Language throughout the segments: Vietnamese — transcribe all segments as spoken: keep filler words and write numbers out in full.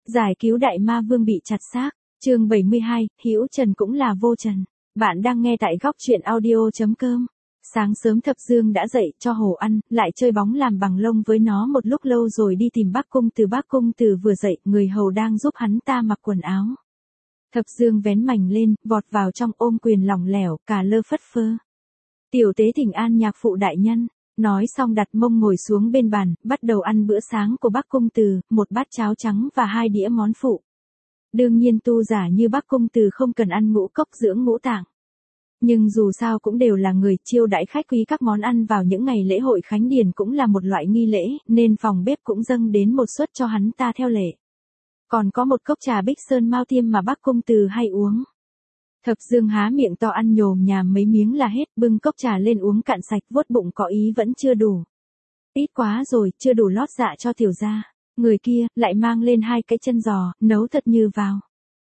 Giải cứu đại ma vương bị chặt xác, chương bảy mươi hai, Hữu Trần cũng là vô trần. Bạn đang nghe tại góc truyện audio chấm com. Sáng sớm Thập Dương đã dậy cho hổ ăn, lại chơi bóng làm bằng lông với nó một lúc lâu rồi đi tìm Bắc Cung Từ. Bắc Cung Từ vừa dậy, người hầu đang giúp hắn ta mặc quần áo. Thập Dương vén mành lên, vọt vào trong ôm quyền lỏng lẻo, cả lơ phất phơ. Tiểu tế thỉnh an nhạc phụ đại nhân. Nói xong đặt mông ngồi xuống bên bàn, bắt đầu ăn bữa sáng của Bắc Cung Từ, một bát cháo trắng và hai đĩa món phụ. Đương nhiên tu giả như Bắc Cung Từ không cần ăn ngũ cốc dưỡng ngũ tạng. Nhưng dù sao cũng đều là người chiêu đãi khách quý, các món ăn vào những ngày lễ hội Khánh Điền cũng là một loại nghi lễ, nên phòng bếp cũng dâng đến một suất cho hắn ta theo lệ. Còn có một cốc trà Bích Sơn Mao Tiêm mà Bắc Cung Từ hay uống. Thập Dương há miệng to ăn nhồm nhàm mấy miếng là hết, bưng cốc trà lên uống cạn sạch, vuốt bụng có ý vẫn chưa đủ. Ít quá rồi, chưa đủ lót dạ cho tiểu gia. Người kia, lại mang lên hai cái chân giò, nấu thật như vào.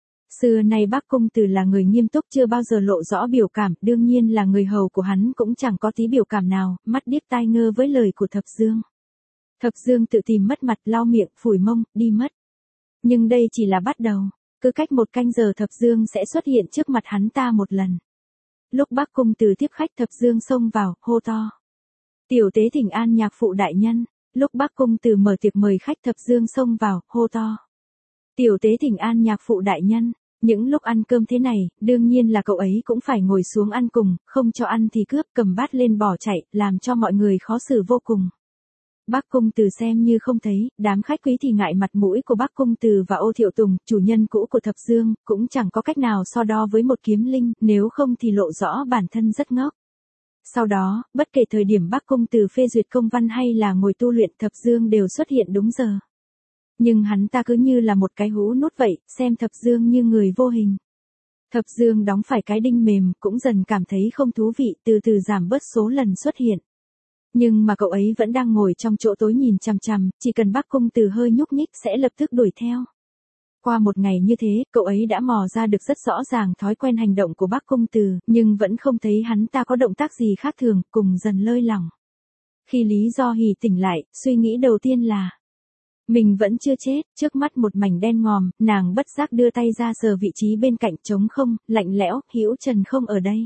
Xưa nay Bắc Cung Từ là người nghiêm túc, chưa bao giờ lộ rõ biểu cảm, đương nhiên là người hầu của hắn cũng chẳng có tí biểu cảm nào, mắt điếc tai ngơ với lời của Thập Dương. Thập Dương tự tìm mất mặt, lau miệng, phủi mông, đi mất. Nhưng đây chỉ là bắt đầu. Cứ cách một canh giờ Thập Dương sẽ xuất hiện trước mặt hắn ta một lần. Lúc Bắc Cung Từ tiếp khách, Thập Dương xông vào, hô to. Tiểu tế thỉnh an nhạc phụ đại nhân. Lúc Bắc Cung Từ mở tiệc mời khách, Thập Dương xông vào, hô to. Tiểu tế thỉnh an nhạc phụ đại nhân. Những lúc ăn cơm thế này, đương nhiên là cậu ấy cũng phải ngồi xuống ăn cùng, không cho ăn thì cướp, cầm bát lên bỏ chạy, làm cho mọi người khó xử vô cùng. Bắc Cung Từ xem như không thấy, đám khách quý thì ngại mặt mũi của Bắc Cung Từ và Ô Thiệu Tùng, chủ nhân cũ của Thập Dương, cũng chẳng có cách nào so đo với một kiếm linh, nếu không thì lộ rõ bản thân rất ngốc. Sau đó, bất kể thời điểm Bắc Cung Từ phê duyệt công văn hay là ngồi tu luyện, Thập Dương đều xuất hiện đúng giờ. Nhưng hắn ta cứ như là một cái hũ nút vậy, xem Thập Dương như người vô hình. Thập Dương đóng phải cái đinh mềm, cũng dần cảm thấy không thú vị, từ từ giảm bớt số lần xuất hiện. Nhưng mà cậu ấy vẫn đang ngồi trong chỗ tối nhìn chằm chằm, chỉ cần Bắc Cung Từ hơi nhúc nhích sẽ lập tức đuổi theo. Qua một ngày như thế, cậu ấy đã mò ra được rất rõ ràng thói quen hành động của Bắc Cung Từ, nhưng vẫn không thấy hắn ta có động tác gì khác thường, cùng dần lơi lỏng. Khi Lý Do Hỉ tỉnh lại, suy nghĩ đầu tiên là mình vẫn chưa chết, trước mắt một mảnh đen ngòm, nàng bất giác đưa tay ra sờ vị trí bên cạnh trống không, lạnh lẽo, Hữu Trần không ở đây.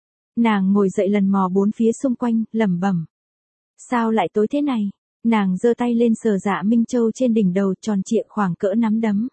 Nàng ngồi dậy lần mò bốn phía xung quanh, lẩm bẩm. Sao lại tối thế này? Nàng giơ tay lên sờ Dạ Minh Châu trên đỉnh đầu, tròn trịa khoảng cỡ nắm đấm.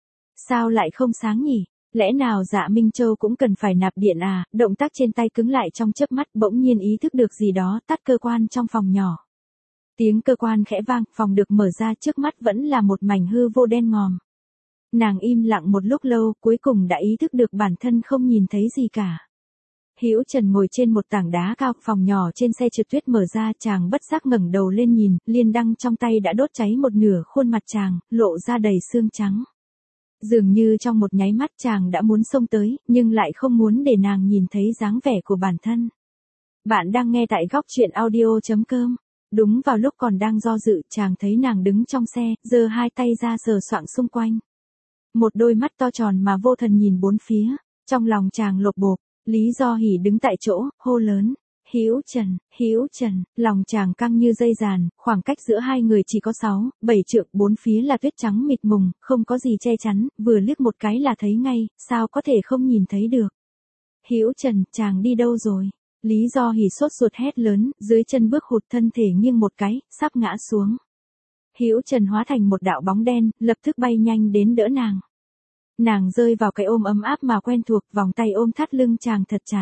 Sao lại không sáng nhỉ? Lẽ nào Dạ Minh Châu cũng cần phải nạp điện à? Động tác trên tay cứng lại trong chớp mắt, bỗng nhiên ý thức được gì đó, tắt cơ quan trong phòng nhỏ. Tiếng cơ quan khẽ vang, phòng được mở ra, trước mắt vẫn là một mảnh hư vô đen ngòm. Nàng im lặng một lúc lâu, cuối cùng đã ý thức được bản thân không nhìn thấy gì cả. Hữu Trần ngồi trên một tảng đá cao, phòng nhỏ trên xe trượt tuyết mở ra, chàng bất giác ngẩng đầu lên nhìn, liên đăng trong tay đã đốt cháy một nửa khuôn mặt chàng, lộ ra đầy xương trắng. Dường như trong một nháy mắt chàng đã muốn xông tới, nhưng lại không muốn để nàng nhìn thấy dáng vẻ của bản thân. Bạn đang nghe tại góc truyện audio chấm com. Đúng vào lúc còn đang do dự, chàng thấy nàng đứng trong xe, giơ hai tay ra sờ soạng xung quanh. Một đôi mắt to tròn mà vô thần nhìn bốn phía, trong lòng chàng lột bột. Lý Do Hỉ đứng tại chỗ, hô lớn. Hữu Trần, Hữu Trần, lòng chàng căng như dây dàn, khoảng cách giữa hai người chỉ có sáu, bảy trượng, bốn phía là tuyết trắng mịt mùng, không có gì che chắn, vừa liếc một cái là thấy ngay, sao có thể không nhìn thấy được. Hữu Trần, chàng đi đâu rồi? Lý Do Hỉ sốt ruột hét lớn, dưới chân bước hụt, thân thể nghiêng một cái, sắp ngã xuống. Hữu Trần hóa thành một đạo bóng đen, lập tức bay nhanh đến đỡ nàng. Nàng rơi vào cái ôm ấm áp mà quen thuộc, vòng tay ôm thắt lưng chàng thật chặt.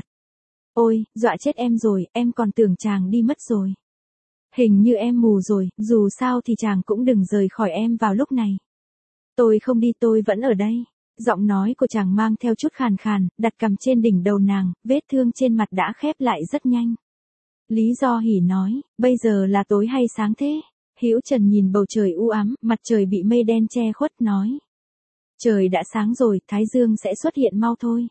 Ôi, dọa chết em rồi, em còn tưởng chàng đi mất rồi. Hình như em mù rồi, dù sao thì chàng cũng đừng rời khỏi em vào lúc này. Tôi không đi, tôi vẫn ở đây. Giọng nói của chàng mang theo chút khàn khàn, đặt cằm trên đỉnh đầu nàng, vết thương trên mặt đã khép lại rất nhanh. Lý Do Hỉ nói, bây giờ là tối hay sáng thế? Hữu Trần nhìn bầu trời u ám, mặt trời bị mây đen che khuất, nói. Trời đã sáng rồi, Thái Dương sẽ xuất hiện mau thôi.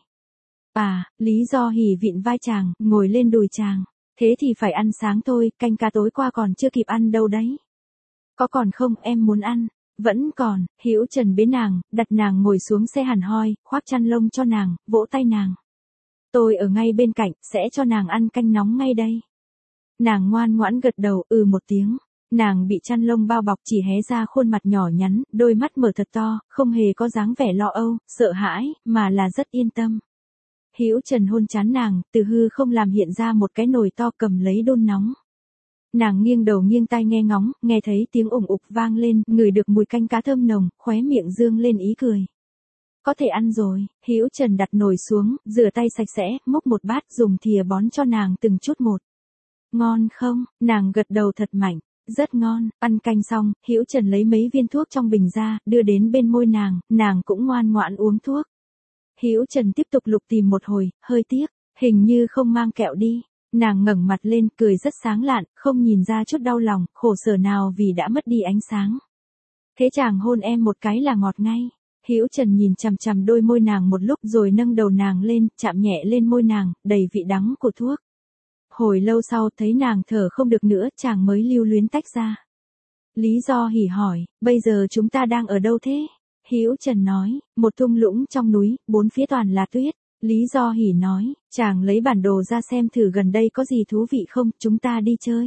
À, Lý Do Hỉ vịn vai chàng, ngồi lên đùi chàng. Thế thì phải ăn sáng thôi, canh cá tối qua còn chưa kịp ăn đâu đấy. Có còn không, em muốn ăn. Vẫn còn. Hữu Trần bế nàng, đặt nàng ngồi xuống xe hẳn hoi, khoác chăn lông cho nàng, vỗ tay nàng. Tôi ở ngay bên cạnh, sẽ cho nàng ăn canh nóng ngay đây. Nàng ngoan ngoãn gật đầu, ừ một tiếng. Nàng bị chăn lông bao bọc chỉ hé ra khuôn mặt nhỏ nhắn, đôi mắt mở thật to, không hề có dáng vẻ lo âu, sợ hãi, mà là rất yên tâm. Hữu Trần hôn trán nàng, từ hư không làm hiện ra một cái nồi to cầm lấy đun nóng. Nàng nghiêng đầu nghiêng tai nghe ngóng, nghe thấy tiếng ủng ục vang lên, ngửi được mùi canh cá thơm nồng, khóe miệng dương lên ý cười. Có thể ăn rồi, Hữu Trần đặt nồi xuống, rửa tay sạch sẽ, múc một bát dùng thìa bón cho nàng từng chút một. Ngon không? Nàng gật đầu thật mạnh. Rất ngon, ăn canh xong, Hữu Trần lấy mấy viên thuốc trong bình ra, đưa đến bên môi nàng, nàng cũng ngoan ngoãn uống thuốc. Hữu Trần tiếp tục lục tìm một hồi, hơi tiếc, hình như không mang kẹo đi. Nàng ngẩng mặt lên, cười rất sáng lạn, không nhìn ra chút đau lòng, khổ sở nào vì đã mất đi ánh sáng. Thế chàng hôn em một cái là ngọt ngay. Hữu Trần nhìn chằm chằm đôi môi nàng một lúc rồi nâng đầu nàng lên, chạm nhẹ lên môi nàng, đầy vị đắng của thuốc. Hồi lâu sau thấy nàng thở không được nữa, chàng mới lưu luyến tách ra. Lý Do Hỉ hỏi, bây giờ chúng ta đang ở đâu thế? Hữu Trần nói, một thung lũng trong núi, bốn phía toàn là tuyết. Lý Do Hỉ nói, chàng lấy bản đồ ra xem thử gần đây có gì thú vị không, chúng ta đi chơi.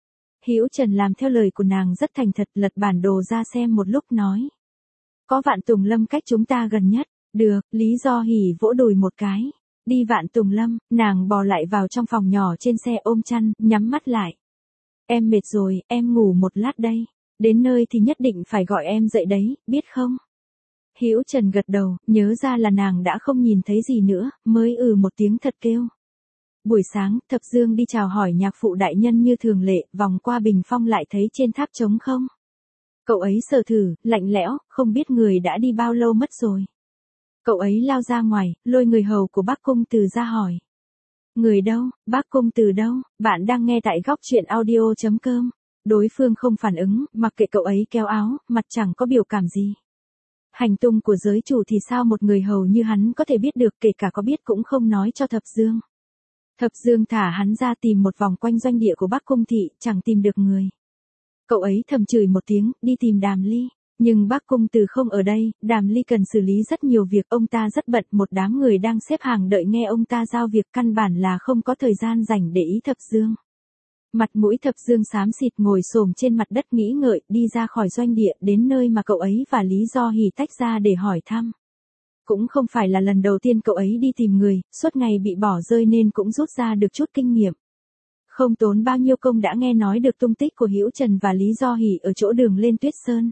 Hữu Trần làm theo lời của nàng rất thành thật, lật bản đồ ra xem một lúc nói. Có Vạn Tùng Lâm cách chúng ta gần nhất. Được, Lý Do Hỉ vỗ đùi một cái. Đi Vạn Tùng Lâm, nàng bò lại vào trong phòng nhỏ trên xe ôm chăn, nhắm mắt lại. Em mệt rồi, em ngủ một lát đây. Đến nơi thì nhất định phải gọi em dậy đấy, biết không? Hữu Trần gật đầu, nhớ ra là nàng đã không nhìn thấy gì nữa, mới ừ một tiếng thật kêu. Buổi sáng, Thập Dương đi chào hỏi nhạc phụ đại nhân như thường lệ, vòng qua bình phong lại thấy trên tháp trống không. Cậu ấy sờ thử, lạnh lẽo, không biết người đã đi bao lâu mất rồi. Cậu ấy lao ra ngoài, lôi người hầu của Bác Cung Từ ra hỏi. Người đâu, Bác Cung Từ đâu, bạn đang nghe tại góc truyện audio chấm com. Đối phương không phản ứng, mặc kệ cậu ấy kéo áo, mặt chẳng có biểu cảm gì. Hành tung của giới chủ thì sao một người hầu như hắn có thể biết được, kể cả có biết cũng không nói cho Thập Dương. Thập Dương thả hắn ra tìm một vòng quanh doanh địa của Bắc Cung Thị, chẳng tìm được người. Cậu ấy thầm chửi một tiếng, đi tìm Đàm Ly. Nhưng Bác Cung Từ không ở đây, Đàm Ly cần xử lý rất nhiều việc, ông ta rất bận, một đám người đang xếp hàng đợi nghe ông ta giao việc, căn bản là không có thời gian dành để ý Thập Dương. Mặt mũi Thập Dương xám xịt ngồi xổm trên mặt đất nghĩ ngợi, đi ra khỏi doanh địa, đến nơi mà cậu ấy và Lý Do Hỉ tách ra để hỏi thăm. Cũng không phải là lần đầu tiên cậu ấy đi tìm người, suốt ngày bị bỏ rơi nên cũng rút ra được chút kinh nghiệm. Không tốn bao nhiêu công đã nghe nói được tung tích của Hữu Trần và Lý Do Hỉ ở chỗ đường lên Tuyết Sơn.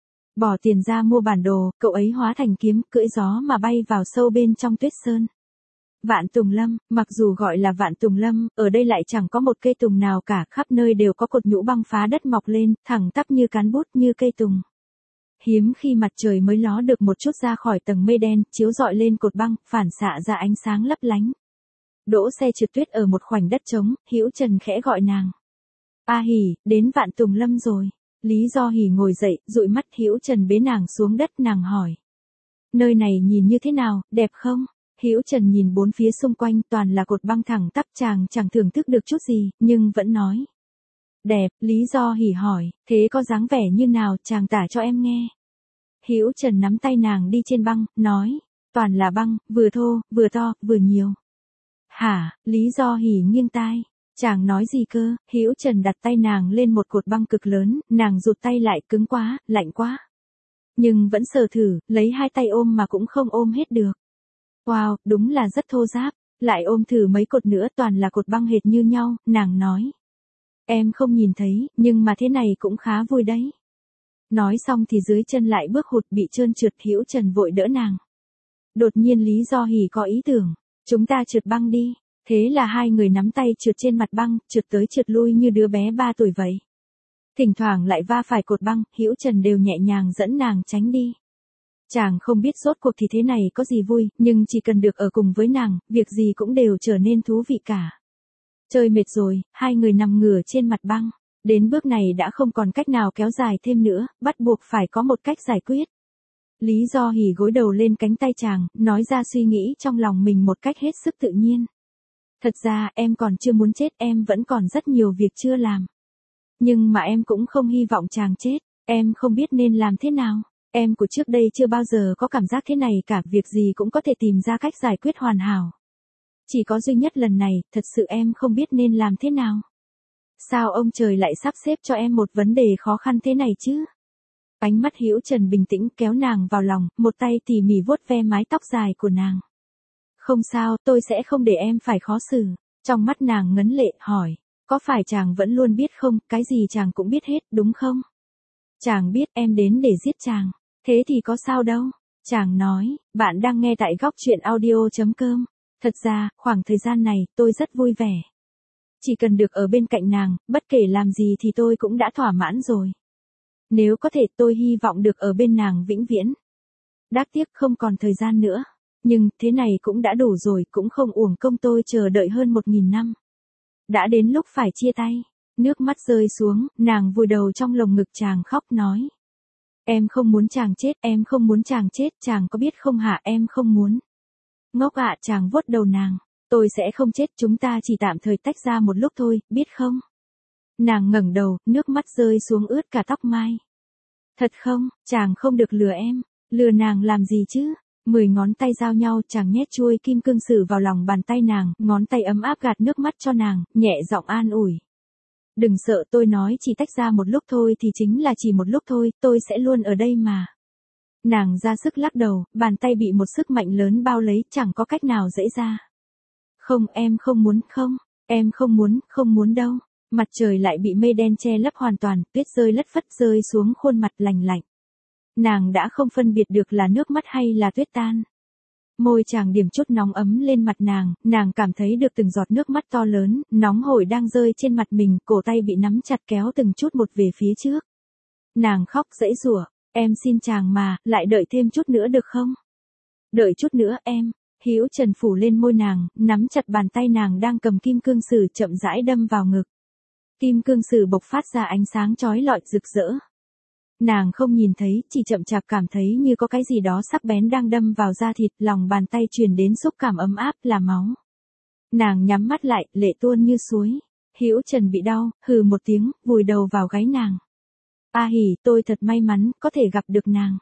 Bỏ tiền ra mua bản đồ, cậu ấy hóa thành kiếm, cưỡi gió mà bay vào sâu bên trong Tuyết Sơn. Vạn Tùng Lâm, mặc dù gọi là Vạn Tùng Lâm, ở đây lại chẳng có một cây tùng nào cả, khắp nơi đều có cột nhũ băng phá đất mọc lên, thẳng tắp như cán bút như cây tùng. Hiếm khi mặt trời mới ló được một chút ra khỏi tầng mây đen, chiếu rọi lên cột băng, phản xạ ra ánh sáng lấp lánh. Đỗ xe trượt tuyết ở một khoảnh đất trống, Hữu Trần khẽ gọi nàng. A Hỉ, đến Vạn Tùng Lâm rồi. Lý Do Hỉ ngồi dậy, dụi mắt. Hữu Trần bế nàng xuống đất, nàng hỏi. Nơi này nhìn như thế nào, đẹp không? Hữu Trần nhìn bốn phía xung quanh, toàn là cột băng thẳng tắp, chàng chẳng thưởng thức được chút gì, nhưng vẫn nói. Đẹp, Lý Do Hỉ hỏi, thế có dáng vẻ như nào, chàng tả cho em nghe. Hữu Trần nắm tay nàng đi trên băng, nói, toàn là băng, vừa thô, vừa to, vừa nhiều. Hả, Lý Do Hỉ nghiêng tai. Chàng nói gì cơ? Hữu Trần đặt tay nàng lên một cột băng cực lớn, nàng rụt tay lại, cứng quá, lạnh quá. Nhưng vẫn sờ thử, lấy hai tay ôm mà cũng không ôm hết được. Wow, đúng là rất thô ráp. Lại ôm thử mấy cột nữa, toàn là cột băng hệt như nhau, nàng nói. Em không nhìn thấy, nhưng mà thế này cũng khá vui đấy. Nói xong thì dưới chân lại bước hụt, bị trơn trượt. Hữu Trần vội đỡ nàng. Đột nhiên Lý Do Hỉ có ý tưởng, chúng ta trượt băng đi. Thế là hai người nắm tay trượt trên mặt băng, trượt tới trượt lui như đứa bé ba tuổi vậy. Thỉnh thoảng lại va phải cột băng, Hữu Trần đều nhẹ nhàng dẫn nàng tránh đi. Chàng không biết rốt cuộc thì thế này có gì vui, nhưng chỉ cần được ở cùng với nàng, việc gì cũng đều trở nên thú vị cả. Chơi mệt rồi, hai người nằm ngửa trên mặt băng. Đến bước này đã không còn cách nào kéo dài thêm nữa, bắt buộc phải có một cách giải quyết. Lý Do Hỉ gối đầu lên cánh tay chàng, nói ra suy nghĩ trong lòng mình một cách hết sức tự nhiên. Thật ra em còn chưa muốn chết, em vẫn còn rất nhiều việc chưa làm. Nhưng mà em cũng không hy vọng chàng chết, em không biết nên làm thế nào. Em của trước đây chưa bao giờ có cảm giác thế này cả, việc gì cũng có thể tìm ra cách giải quyết hoàn hảo. Chỉ có duy nhất lần này, thật sự em không biết nên làm thế nào. Sao ông trời lại sắp xếp cho em một vấn đề khó khăn thế này chứ? Ánh mắt Hữu Trần bình tĩnh kéo nàng vào lòng, một tay tỉ mỉ vuốt ve mái tóc dài của nàng. Không sao, tôi sẽ không để em phải khó xử. Trong mắt nàng ngấn lệ, hỏi, có phải chàng vẫn luôn biết không, cái gì chàng cũng biết hết, đúng không? Chàng biết em đến để giết chàng, thế thì có sao đâu. Chàng nói, bạn đang nghe tại góc truyện audio.com. Thật ra, khoảng thời gian này, tôi rất vui vẻ. Chỉ cần được ở bên cạnh nàng, bất kể làm gì thì tôi cũng đã thỏa mãn rồi. Nếu có thể tôi hy vọng được ở bên nàng vĩnh viễn. Đáng tiếc không còn thời gian nữa. Nhưng, thế này cũng đã đủ rồi, cũng không uổng công tôi chờ đợi hơn một nghìn năm. Đã đến lúc phải chia tay. Nước mắt rơi xuống, nàng vùi đầu trong lồng ngực chàng khóc nói. Em không muốn chàng chết, em không muốn chàng chết, chàng có biết không hả, em không muốn. Ngốc ạ, chàng vuốt đầu nàng. Tôi sẽ không chết, chúng ta chỉ tạm thời tách ra một lúc thôi, biết không? Nàng ngẩng đầu, nước mắt rơi xuống ướt cả tóc mai. Thật không, chàng không được lừa em. Lừa nàng làm gì chứ? Mười ngón tay giao nhau, chàng nhét chuôi kim cương sử vào lòng bàn tay nàng, ngón tay ấm áp gạt nước mắt cho nàng, nhẹ giọng an ủi. Đừng sợ, tôi nói chỉ tách ra một lúc thôi thì chính là chỉ một lúc thôi, tôi sẽ luôn ở đây mà. Nàng ra sức lắc đầu, bàn tay bị một sức mạnh lớn bao lấy, chẳng có cách nào dễ ra. Không, em không muốn, không, em không muốn, không muốn đâu. Mặt trời lại bị mây đen che lấp hoàn toàn, tuyết rơi lất phất rơi xuống khuôn mặt lành lạnh. Nàng đã không phân biệt được là nước mắt hay là tuyết tan. Môi chàng điểm chút nóng ấm lên mặt nàng, nàng cảm thấy được từng giọt nước mắt to lớn, nóng hổi đang rơi trên mặt mình, cổ tay bị nắm chặt kéo từng chút một về phía trước. Nàng khóc giãy giụa, em xin chàng mà, lại đợi thêm chút nữa được không? Đợi chút nữa em. Hữu Trần phủ lên môi nàng, nắm chặt bàn tay nàng đang cầm kim cương sử chậm rãi đâm vào ngực. Kim cương sử bộc phát ra ánh sáng chói lọi rực rỡ. Nàng không nhìn thấy, chỉ chậm chạp cảm thấy như có cái gì đó sắc bén đang đâm vào da thịt, lòng bàn tay truyền đến xúc cảm ấm áp là máu. Nàng nhắm mắt lại, lệ tuôn như suối. Hữu Trần bị đau, hừ một tiếng, vùi đầu vào gáy nàng. A hỉ, tôi thật may mắn, có thể gặp được nàng.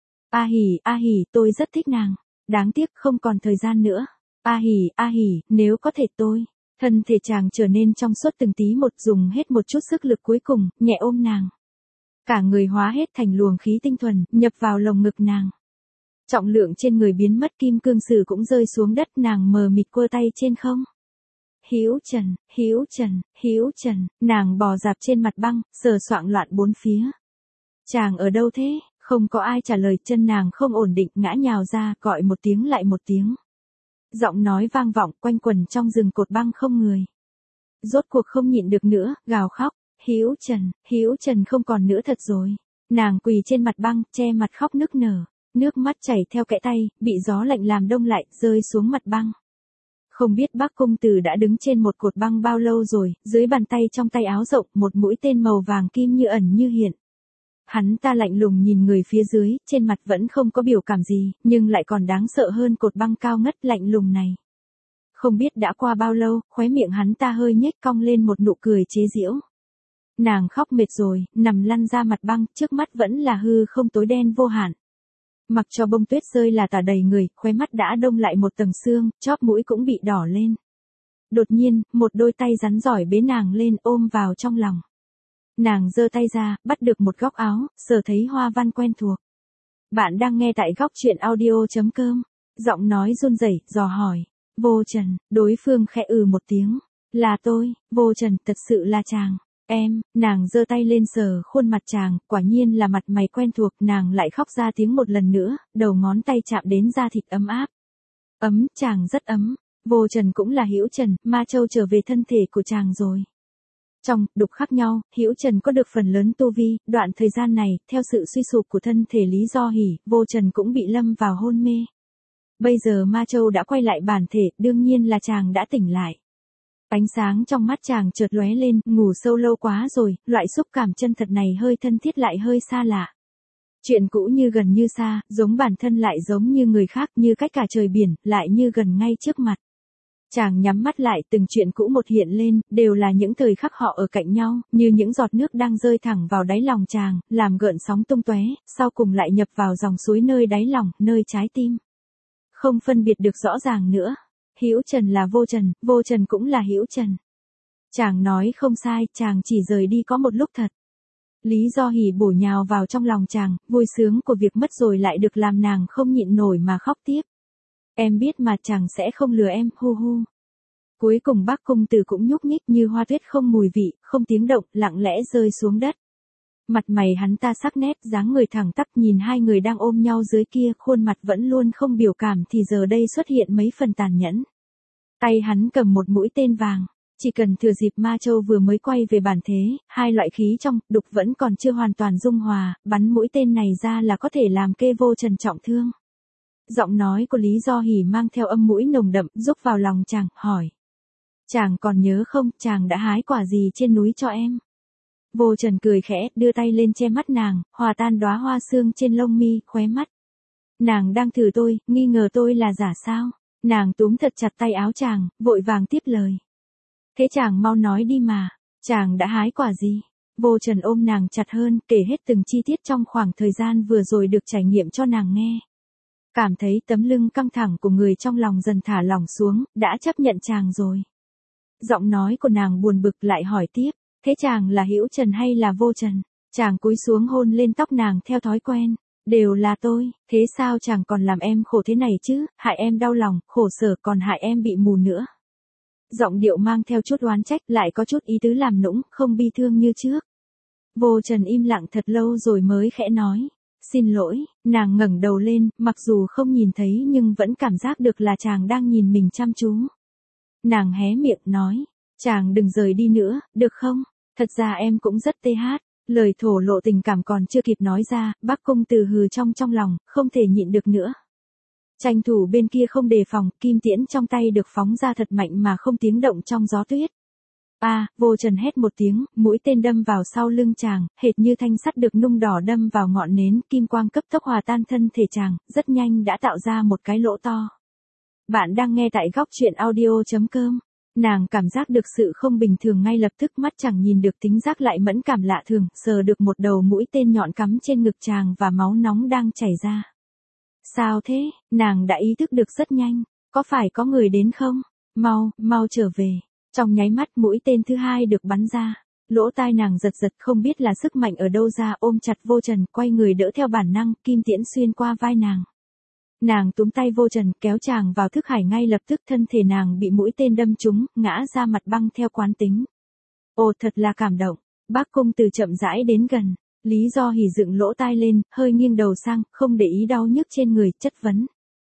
A hỉ, a hỉ, tôi rất thích nàng. Đáng tiếc không còn thời gian nữa. A hỉ, a hỉ, nếu có thể tôi. Thân thể chàng trở nên trong suốt từng tí một, dùng hết một chút sức lực cuối cùng, nhẹ ôm nàng. Cả người hóa hết thành luồng khí tinh thuần, nhập vào lồng ngực nàng. Trọng lượng trên người biến mất, kim cương sử cũng rơi xuống đất, nàng mờ mịt quơ tay trên không. Hữu Trần, Hữu Trần, Hữu Trần, nàng bò dạp trên mặt băng, sờ soạng loạn bốn phía. Chàng ở đâu thế? Không có ai trả lời, chân nàng không ổn định, ngã nhào ra, gọi một tiếng lại một tiếng. Giọng nói vang vọng quanh quần trong rừng cột băng không người. Rốt cuộc không nhịn được nữa, gào khóc. Hữu Trần, Hữu Trần không còn nữa thật rồi. Nàng quỳ trên mặt băng, che mặt khóc nức nở. Nước mắt chảy theo kẽ tay, bị gió lạnh làm đông lại, rơi xuống mặt băng. Không biết Bắc công tử đã đứng trên một cột băng bao lâu rồi, dưới bàn tay trong tay áo rộng, một mũi tên màu vàng kim như ẩn như hiện. Hắn ta lạnh lùng nhìn người phía dưới, trên mặt vẫn không có biểu cảm gì, nhưng lại còn đáng sợ hơn cột băng cao ngất lạnh lùng này. Không biết đã qua bao lâu, khóe miệng hắn ta hơi nhếch cong lên một nụ cười chế giễu. Nàng khóc mệt rồi, nằm lăn ra mặt băng, trước mắt vẫn là hư không tối đen vô hạn. Mặc cho bông tuyết rơi là tả đầy người, khóe mắt đã đông lại một tầng xương, chóp mũi cũng bị đỏ lên. Đột nhiên, một đôi tay rắn giỏi bế nàng lên, ôm vào trong lòng. Nàng giơ tay ra, bắt được một góc áo, sờ thấy hoa văn quen thuộc. Bạn đang nghe tại góc truyện audio.com. Giọng nói run rẩy, dò hỏi. Vô Trần, đối phương khẽ ừ một tiếng. Là tôi, Vô Trần, thật sự là chàng. Em, nàng giơ tay lên sờ khuôn mặt chàng, quả nhiên là mặt mày quen thuộc, nàng lại khóc ra tiếng một lần nữa, đầu ngón tay chạm đến da thịt ấm áp. Ấm, chàng rất ấm. Vô Trần cũng là Hữu Trần, Ma Châu trở về thân thể của chàng rồi. Trong đục khác nhau, Hữu Trần có được phần lớn tu vi, đoạn thời gian này, theo sự suy sụp của thân thể lý do hỉ, Vô Trần cũng bị lâm vào hôn mê. Bây giờ Ma Châu đã quay lại bản thể, đương nhiên là chàng đã tỉnh lại. Ánh sáng trong mắt chàng chợt lóe lên, ngủ sâu lâu quá rồi, loại xúc cảm chân thật này hơi thân thiết lại hơi xa lạ. Chuyện cũ như gần như xa, giống bản thân lại giống như người khác, như cách cả trời biển, lại như gần ngay trước mặt. Chàng nhắm mắt lại, từng chuyện cũ một hiện lên, đều là những thời khắc họ ở cạnh nhau, như những giọt nước đang rơi thẳng vào đáy lòng chàng, làm gợn sóng tung tóe, sau cùng lại nhập vào dòng suối nơi đáy lòng, nơi trái tim. Không phân biệt được rõ ràng nữa. Hữu Trần là Vô Trần, Vô Trần cũng là Hữu Trần. Chàng nói không sai, chàng chỉ rời đi có một lúc thật. Lý Do Hỉ bổ nhào vào trong lòng chàng, vui sướng của việc mất rồi lại được làm nàng không nhịn nổi mà khóc tiếp. Em biết mà chàng sẽ không lừa em, hu hu. Cuối cùng Bác Công Tử cũng nhúc nhích như hoa tuyết không mùi vị, không tiếng động, lặng lẽ rơi xuống đất. Mặt mày hắn ta sắc nét, dáng người thẳng tắp, nhìn hai người đang ôm nhau dưới kia, khuôn mặt vẫn luôn không biểu cảm thì giờ đây xuất hiện mấy phần tàn nhẫn. Tay hắn cầm một mũi tên vàng. Chỉ cần thừa dịp Ma Châu vừa mới quay về bản thế, hai loại khí trong, đục vẫn còn chưa hoàn toàn dung hòa, bắn mũi tên này ra là có thể làm Kê Vô Trần trọng thương. Giọng nói của Lý Do Hỉ mang theo âm mũi nồng đậm, rúc vào lòng chàng, hỏi. Chàng còn nhớ không, chàng đã hái quả gì trên núi cho em? Vô Trần cười khẽ, đưa tay lên che mắt nàng, hòa tan đóa hoa sương trên lông mi, khóe mắt. Nàng đang thử tôi, nghi ngờ tôi là giả sao? Nàng túm thật chặt tay áo chàng, vội vàng tiếp lời. Thế chàng mau nói đi mà, chàng đã hái quả gì? Vô Trần ôm nàng chặt hơn, kể hết từng chi tiết trong khoảng thời gian vừa rồi được trải nghiệm cho nàng nghe. Cảm thấy tấm lưng căng thẳng của người trong lòng dần thả lỏng xuống, đã chấp nhận chàng rồi. Giọng nói của nàng buồn bực lại hỏi tiếp, thế chàng là Hữu Trần hay là Vô Trần? Chàng cúi xuống hôn lên tóc nàng theo thói quen. Đều là tôi, thế sao chàng còn làm em khổ thế này chứ, hại em đau lòng, khổ sở còn hại em bị mù nữa. Giọng điệu mang theo chút oán trách, lại có chút ý tứ làm nũng, không bi thương như trước. Vô Trần im lặng thật lâu rồi mới khẽ nói. Xin lỗi, nàng ngẩng đầu lên, mặc dù không nhìn thấy nhưng vẫn cảm giác được là chàng đang nhìn mình chăm chú. Nàng hé miệng nói, chàng đừng rời đi nữa, được không? Thật ra em cũng rất tê hát. Lời thổ lộ tình cảm còn chưa kịp nói ra, Bác Công Tử hừ trong trong lòng, không thể nhịn được nữa. Tranh thủ bên kia không đề phòng, kim tiễn trong tay được phóng ra thật mạnh mà không tiếng động trong gió tuyết. A, à, Vô Trần hét một tiếng, mũi tên đâm vào sau lưng chàng, hệt như thanh sắt được nung đỏ đâm vào ngọn nến, kim quang cấp tốc hòa tan thân thể chàng, rất nhanh đã tạo ra một cái lỗ to. Bạn đang nghe tại góc truyện audio chấm com. Nàng cảm giác được sự không bình thường ngay lập tức, mắt chẳng nhìn được tính giác lại mẫn cảm lạ thường, sờ được một đầu mũi tên nhọn cắm trên ngực chàng và máu nóng đang chảy ra. Sao thế, nàng đã ý thức được rất nhanh, có phải có người đến không? Mau, mau trở về. Trong nháy mắt mũi tên thứ hai được bắn ra, lỗ tai nàng giật giật không biết là sức mạnh ở đâu ra, ôm chặt Vô Trần, quay người đỡ theo bản năng, kim tiễn xuyên qua vai nàng. Nàng túm tay Vô Trần kéo chàng vào thức hải, ngay lập tức thân thể nàng bị mũi tên đâm trúng, ngã ra mặt băng theo quán tính. Ồ, thật là cảm động. Bác Công Tử chậm rãi đến gần, Lý Do Hỉ dựng lỗ tai lên, hơi nghiêng đầu sang, không để ý đau nhức trên người, chất vấn.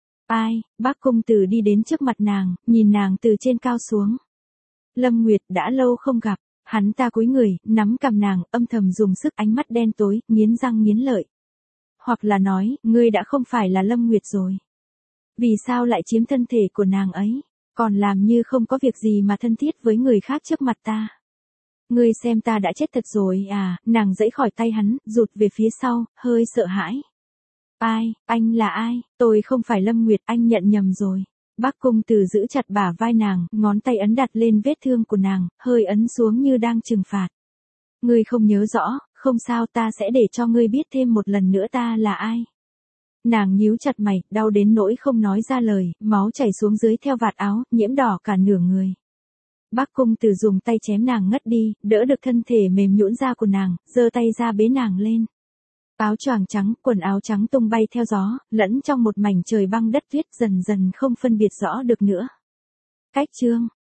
Ai? Bác Công Tử đi đến trước mặt nàng, nhìn nàng từ trên cao xuống. Lâm Nguyệt, đã lâu không gặp. Hắn ta cúi người, nắm cằm nàng, âm thầm dùng sức, ánh mắt đen tối, nghiến răng nghiến lợi. Hoặc là nói, ngươi đã không phải là Lâm Nguyệt rồi. Vì sao lại chiếm thân thể của nàng ấy, còn làm như không có việc gì mà thân thiết với người khác trước mặt ta. Ngươi xem ta đã chết thật rồi à, nàng giãy khỏi tay hắn, rụt về phía sau, hơi sợ hãi. Ai, anh là ai, tôi không phải Lâm Nguyệt, anh nhận nhầm rồi. Bác Công Tử giữ chặt bả vai nàng, ngón tay ấn đặt lên vết thương của nàng, hơi ấn xuống như đang trừng phạt. Ngươi không nhớ rõ, không sao, ta sẽ để cho ngươi biết thêm một lần nữa ta là ai. Nàng nhíu chặt mày, đau đến nỗi không nói ra lời, máu chảy xuống dưới theo vạt áo, nhiễm đỏ cả nửa người. Bác Công Tử dùng tay chém nàng ngất đi, đỡ được thân thể mềm nhũn ra của nàng, giơ tay ra bế nàng lên. Áo choàng trắng, quần áo trắng tung bay theo gió, lẫn trong một mảnh trời băng đất tuyết, dần dần không phân biệt rõ được nữa. Cách chương